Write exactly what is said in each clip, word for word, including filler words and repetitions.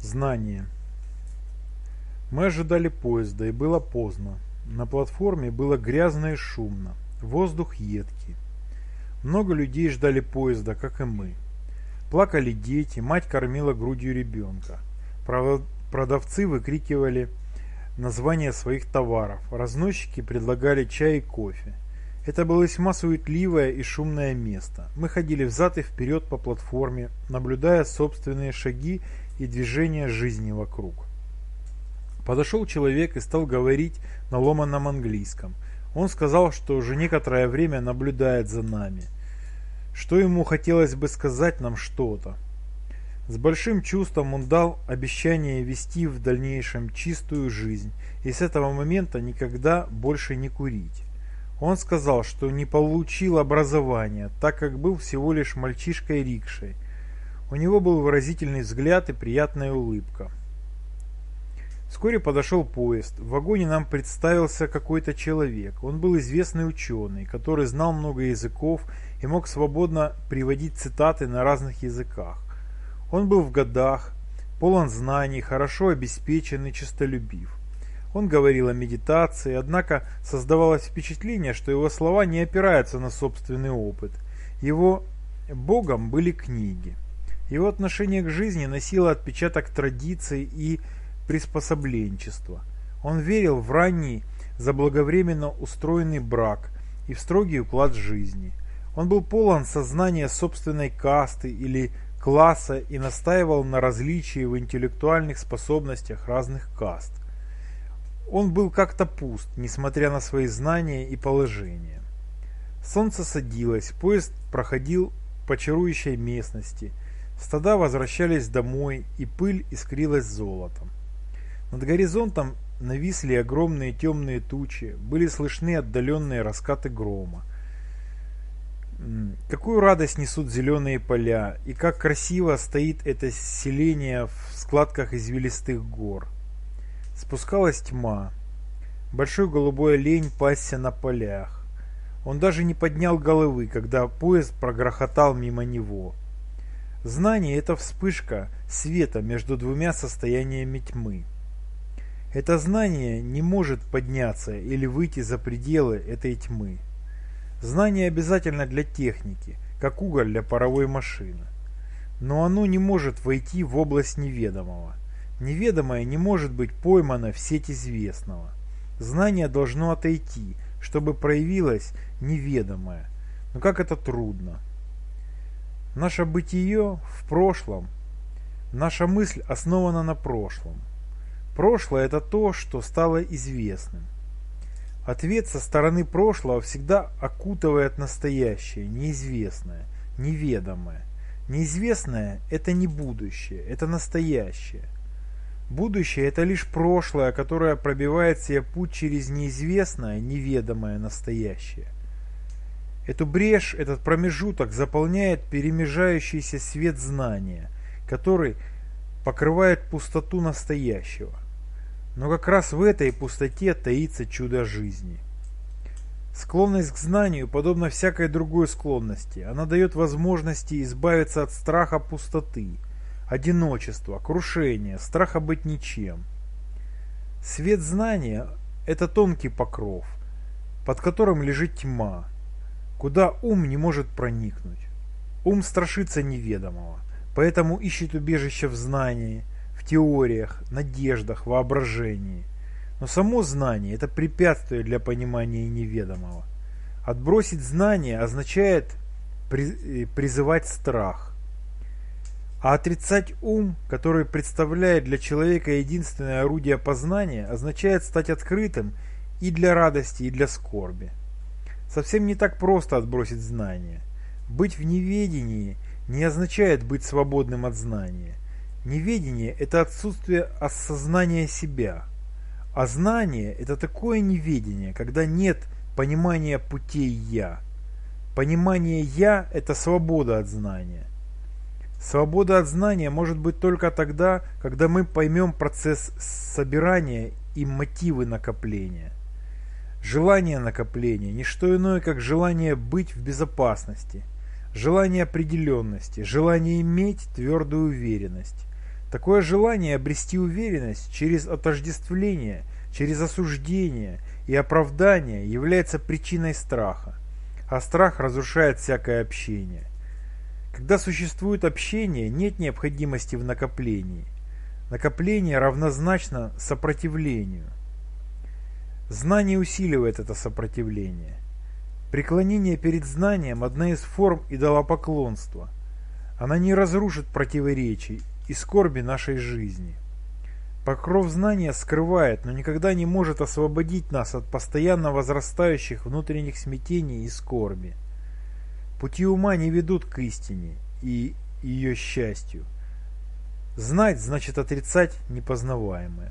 Знание. Мы ожидали поезда, и было поздно. На платформе было грязно и шумно. Воздух едкий. Много людей ждали поезда, как и мы. Плакали дети, мать кормила грудью ребенка. Продавцы выкрикивали названия своих товаров. Разносчики предлагали чай и кофе. Это было весьма суетливое и шумное место. Мы ходили взад и вперед по платформе, наблюдая собственные шаги и движения жизни вокруг. Подошел человек и стал говорить на ломаном английском. Он сказал, что уже некоторое время наблюдает за нами, что ему хотелось бы сказать нам что-то. С большим чувством он дал обещание вести в дальнейшем чистую жизнь и с этого момента никогда больше не курить. Он сказал, что не получил образования, так как был всего лишь мальчишкой-рикшей. У него был выразительный взгляд и приятная улыбка. Вскоре подошел поезд. В вагоне нам представился какой-то человек. Он был известный ученый, который знал много языков и мог свободно приводить цитаты на разных языках. Он был в годах, полон знаний, хорошо обеспечен и честолюбив. Он говорил о медитации, однако создавалось впечатление, что его слова не опираются на собственный опыт. Его богом были книги. Его отношение к жизни носило отпечаток традиций и приспособленчества. Он верил в ранний, заблаговременно устроенный брак и в строгий уклад жизни. Он был полон сознания собственной касты или класса и настаивал на различии в интеллектуальных способностях разных каст. Он был как-то пуст, несмотря на свои знания и положение. Солнце садилось, поезд проходил по чарующей местности, стада возвращались домой, и пыль искрилась золотом. Над горизонтом нависли огромные темные тучи, были слышны отдаленные раскаты грома. Какую радость несут зеленые поля, и как красиво стоит это селение в складках извилистых гор. Спускалась тьма. Большой голубой олень пасся на полях. Он даже не поднял головы, когда поезд прогрохотал мимо него. Знание – это вспышка света между двумя состояниями тьмы. Это знание не может подняться или выйти за пределы этой тьмы. Знание обязательно для техники, как уголь для паровой машины. Но оно не может войти в область неведомого. Неведомое не может быть поймано в сеть известного. Знание должно отойти, чтобы проявилось неведомое. Но как это трудно. Наше бытие в прошлом, наша мысль основана на прошлом. Прошлое – это то, что стало известным. Ответ со стороны прошлого всегда окутывает настоящее, неизвестное, неведомое. Неизвестное – это не будущее, это настоящее. Будущее – это лишь прошлое, которое пробивает себе путь через неизвестное, неведомое настоящее. Эту брешь, этот промежуток заполняет перемежающийся свет знания, который покрывает пустоту настоящего. Но как раз в этой пустоте таится чудо жизни. Склонность к знанию подобна всякой другой склонности. Она дает возможности избавиться от страха пустоты, одиночества, крушения, страха быть ничем. Свет знания – это тонкий покров, под которым лежит тьма, куда ум не может проникнуть. Ум страшится неведомого, поэтому ищет убежище в знании, в теориях, надеждах, воображении. Но само знание – это препятствие для понимания неведомого. Отбросить знание означает призывать страх. А отрицать ум, который представляет для человека единственное орудие познания, означает стать открытым и для радости, и для скорби. Совсем не так просто отбросить знание. Быть в неведении не означает быть свободным от знания. Неведение – это отсутствие осознания себя. А знание – это такое неведение, когда нет понимания путей «я». Понимание «я» – это свобода от знания. Свобода от знания может быть только тогда, когда мы поймем процесс собирания и мотивы накопления. Желание накопления – не что иное, как желание быть в безопасности, желание определенности, желание иметь твердую уверенность. Такое желание обрести уверенность через отождествление, через осуждение и оправдание является причиной страха, а страх разрушает всякое общение. Когда существует общение, нет необходимости в накоплении. Накопление равнозначно сопротивлению. Знание усиливает это сопротивление. Преклонение перед знанием – одна из форм идолопоклонства. Она не разрушит противоречий и скорби нашей жизни. Покров знания скрывает, но никогда не может освободить нас от постоянно возрастающих внутренних смятений и скорби. Пути ума не ведут к истине и ее счастью. Знать значит отрицать непознаваемое.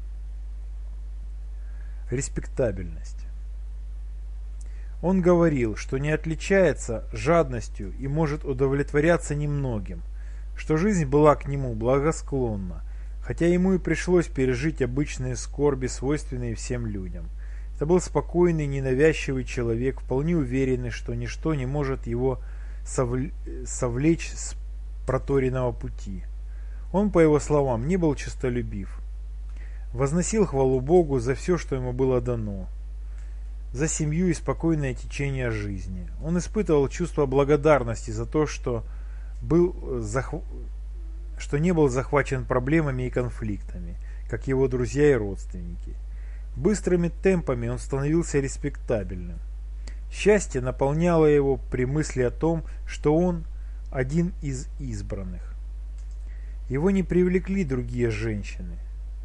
Респектабельность. Он говорил, что не отличается жадностью и может удовлетворяться немногим, что жизнь была к нему благосклонна, хотя ему и пришлось пережить обычные скорби, свойственные всем людям. Это был спокойный, ненавязчивый человек, вполне уверенный, что ничто не может его совлечь с проторенного пути. Он, по его словам, не был честолюбив. Возносил хвалу Богу за все, что ему было дано, за семью и спокойное течение жизни. Он испытывал чувство благодарности за то, что, был захв... что не был захвачен проблемами и конфликтами, как его друзья и родственники. Быстрыми темпами он становился респектабельным. Счастье наполняло его при мысли о том, что он один из избранных. Его не привлекли другие женщины.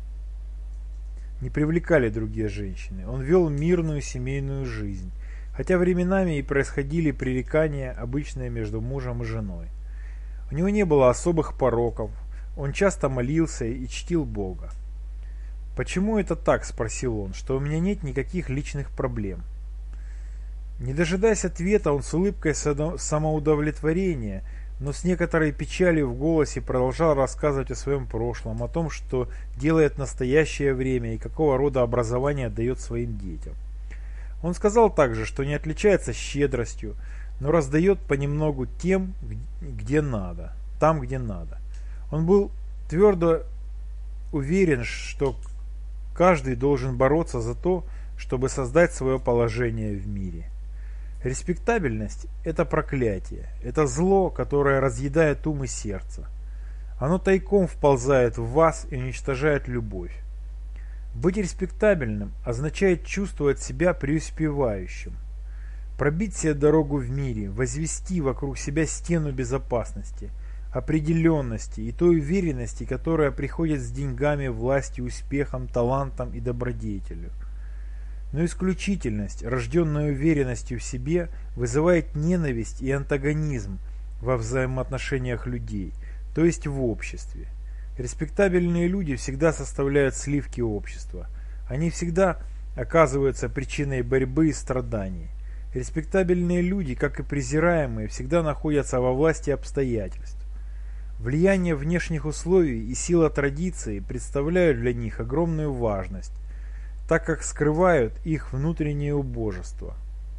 Не привлекали другие женщины. Он вел мирную семейную жизнь, хотя временами и происходили пререкания, обычные между мужем и женой. У него не было особых пороков, он часто молился и чтил Бога. «Почему это так?» – спросил он, – «что у меня нет никаких личных проблем». Не дожидаясь ответа, он с улыбкой самоудовлетворения, но с некоторой печалью в голосе продолжал рассказывать о своем прошлом, о том, что делает в настоящее время и какого рода образование дает своим детям. Он сказал также, что не отличается щедростью, но раздает понемногу тем, где надо, там, где надо. Он был твердо уверен, что каждый должен бороться за то, чтобы создать свое положение в мире. Респектабельность – это проклятие, это зло, которое разъедает ум и сердце. Оно тайком вползает в вас и уничтожает любовь. Быть респектабельным означает чувствовать себя преуспевающим, пробить себе дорогу в мире, возвести вокруг себя стену безопасности, определенности и той уверенности, которая приходит с деньгами, властью, успехом, талантом и добродетелью. Но исключительность, рожденная уверенностью в себе, вызывает ненависть и антагонизм во взаимоотношениях людей, то есть в обществе. Респектабельные люди всегда составляют сливки общества. Они всегда оказываются причиной борьбы и страданий. Респектабельные люди, как и презираемые, всегда находятся во власти обстоятельств. Влияние внешних условий и сила традиции представляют для них огромную важность, так как скрывают их внутреннее убожество.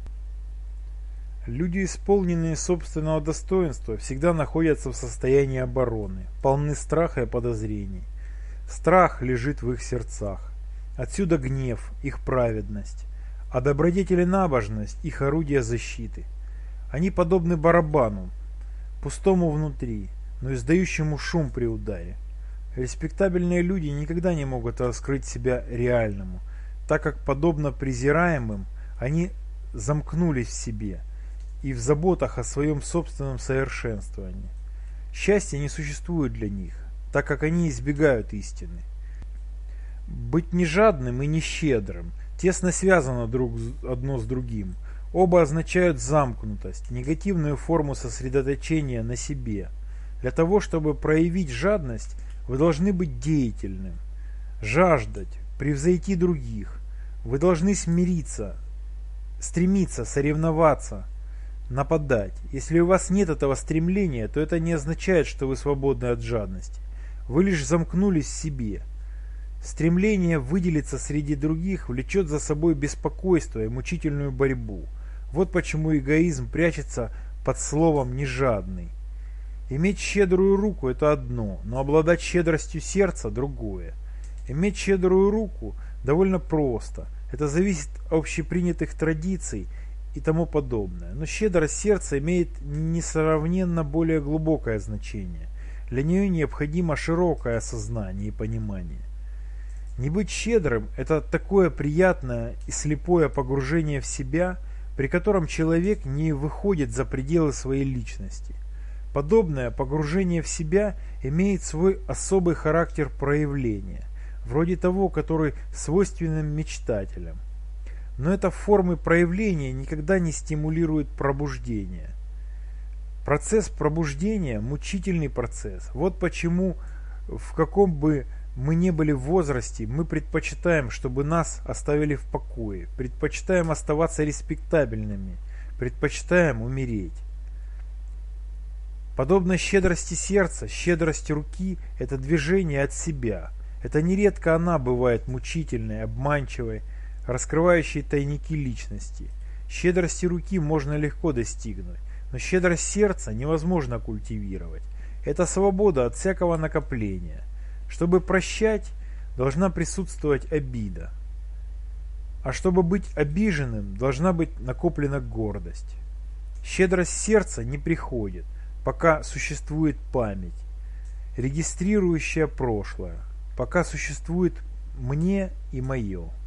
Люди, исполненные собственного достоинства, всегда находятся в состоянии обороны, полны страха и подозрений. Страх лежит в их сердцах. Отсюда гнев, их праведность, а добродетель и набожность – их орудие защиты. Они подобны барабану, пустому внутри, но издающему шум при ударе. Респектабельные люди никогда не могут раскрыть себя реальному, так как, подобно презираемым, они замкнулись в себе и в заботах о своем собственном совершенствовании. Счастье не существует для них, так как они избегают истины. Быть не жадным и не щедрым тесно связано друг одно с другим. Оба означают замкнутость, негативную форму сосредоточения на себе. Для того, чтобы проявить жадность, вы должны быть деятельным, жаждать, превзойти других. Вы должны смириться, стремиться, соревноваться, нападать. Если у вас нет этого стремления, то это не означает, что вы свободны от жадности. Вы лишь замкнулись в себе. Стремление выделиться среди других влечет за собой беспокойство и мучительную борьбу. Вот почему эгоизм прячется под словом «нежадный». Иметь щедрую руку – это одно, но обладать щедростью сердца – другое. Иметь щедрую руку довольно просто. Это зависит от общепринятых традиций и тому подобное. Но щедрость сердца имеет несравненно более глубокое значение. Для нее необходимо широкое осознание и понимание. Не быть щедрым – это такое приятное и слепое погружение в себя, при котором человек не выходит за пределы своей личности. Подобное погружение в себя имеет свой особый характер проявления, вроде того, который свойственен мечтателям. Но это формы проявления никогда не стимулирует пробуждение. Процесс пробуждения – мучительный процесс. Вот почему, в каком бы мы ни были в возрасте, мы предпочитаем, чтобы нас оставили в покое, предпочитаем оставаться респектабельными, предпочитаем умереть. Подобно щедрости сердца, щедрость руки – это движение от себя. Это нередко она бывает мучительной, обманчивой, раскрывающей тайники личности. Щедрости руки можно легко достигнуть, но щедрость сердца невозможно культивировать. Это свобода от всякого накопления. Чтобы прощать, должна присутствовать обида. А чтобы быть обиженным, должна быть накоплена гордость. Щедрость сердца не приходит, пока существует память, регистрирующая прошлое, пока существует «мне» и «моё».